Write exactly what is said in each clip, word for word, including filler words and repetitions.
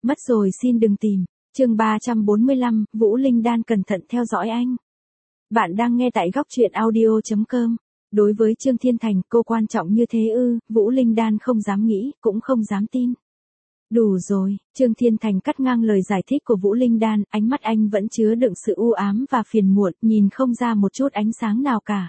Mất rồi xin đừng tìm. Chương ba trăm bốn mươi lăm, Vũ Linh Đan cẩn thận theo dõi anh. Bạn đang nghe tại góc truyện audio chấm com. Đối với Trương Thiên Thành, cô quan trọng như thế ư? Vũ Linh Đan không dám nghĩ, cũng không dám tin. Đủ rồi, Trương Thiên Thành cắt ngang lời giải thích của Vũ Linh Đan, ánh mắt anh vẫn chứa đựng sự u ám và phiền muộn, nhìn không ra một chút ánh sáng nào cả.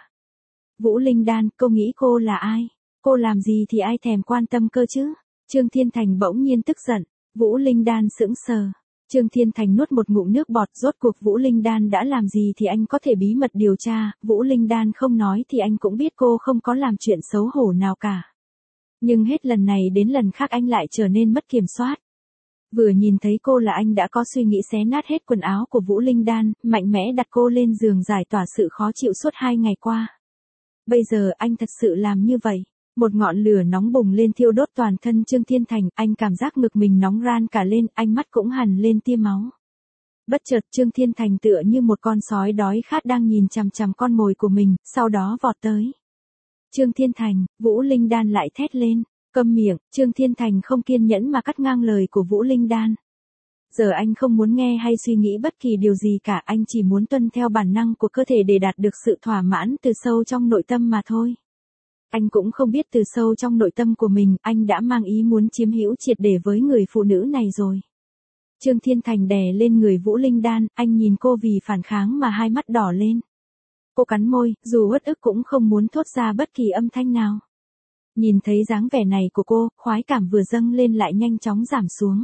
Vũ Linh Đan, cô nghĩ cô là ai? Cô làm gì thì ai thèm quan tâm cơ chứ? Trương Thiên Thành bỗng nhiên tức giận. Vũ Linh Đan sững sờ. Trương Thiên Thành nuốt một ngụm nước bọt, rốt cuộc Vũ Linh Đan đã làm gì thì anh có thể bí mật điều tra, Vũ Linh Đan không nói thì anh cũng biết cô không có làm chuyện xấu hổ nào cả. Nhưng hết lần này đến lần khác anh lại trở nên mất kiểm soát. Vừa nhìn thấy cô là anh đã có suy nghĩ xé nát hết quần áo của Vũ Linh Đan, mạnh mẽ đặt cô lên giường giải tỏa sự khó chịu suốt hai ngày qua. Bây giờ anh thật sự làm như vậy. Một ngọn lửa nóng bùng lên thiêu đốt toàn thân Trương Thiên Thành, anh cảm giác ngực mình nóng ran cả lên, ánh mắt cũng hằn lên tia máu. Bất chợt Trương Thiên Thành tựa như một con sói đói khát đang nhìn chằm chằm con mồi của mình, sau đó vọt tới. Trương Thiên Thành, Vũ Linh Đan lại thét lên, câm miệng, Trương Thiên Thành không kiên nhẫn mà cắt ngang lời của Vũ Linh Đan. Giờ anh không muốn nghe hay suy nghĩ bất kỳ điều gì cả, anh chỉ muốn tuân theo bản năng của cơ thể để đạt được sự thỏa mãn từ sâu trong nội tâm mà thôi. Anh cũng không biết từ sâu trong nội tâm của mình, anh đã mang ý muốn chiếm hữu triệt để với người phụ nữ này rồi. Trương Thiên Thành đè lên người Vũ Linh Đan, anh nhìn cô vì phản kháng mà hai mắt đỏ lên. Cô cắn môi, dù uất ức cũng không muốn thốt ra bất kỳ âm thanh nào. Nhìn thấy dáng vẻ này của cô, khoái cảm vừa dâng lên lại nhanh chóng giảm xuống.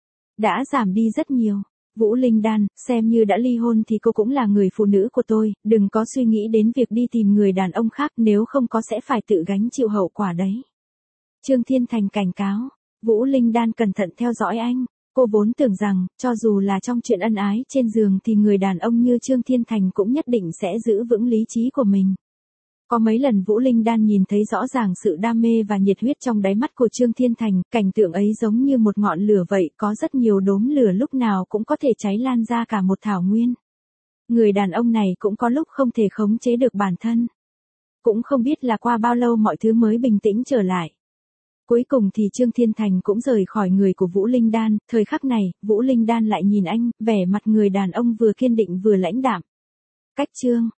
Đã giảm đi rất nhiều. Vũ Linh Đan, xem như đã ly hôn thì cô cũng là người phụ nữ của tôi, đừng có suy nghĩ đến việc đi tìm người đàn ông khác, nếu không có sẽ phải tự gánh chịu hậu quả đấy. Trương Thiên Thành cảnh cáo. Vũ Linh Đan cẩn thận theo dõi anh. Cô vốn tưởng rằng, cho dù là trong chuyện ân ái trên giường thì người đàn ông như Trương Thiên Thành cũng nhất định sẽ giữ vững lý trí của mình. Có mấy lần Vũ Linh Đan nhìn thấy rõ ràng sự đam mê và nhiệt huyết trong đáy mắt của Trương Thiên Thành, cảnh tượng ấy giống như một ngọn lửa vậy, có rất nhiều đốm lửa lúc nào cũng có thể cháy lan ra cả một thảo nguyên. Người đàn ông này cũng có lúc không thể khống chế được bản thân. Cũng không biết là qua bao lâu mọi thứ mới bình tĩnh trở lại. Cuối cùng thì Trương Thiên Thành cũng rời khỏi người của Vũ Linh Đan, thời khắc này, Vũ Linh Đan lại nhìn anh, vẻ mặt người đàn ông vừa kiên định vừa lãnh đạm. Cách Trương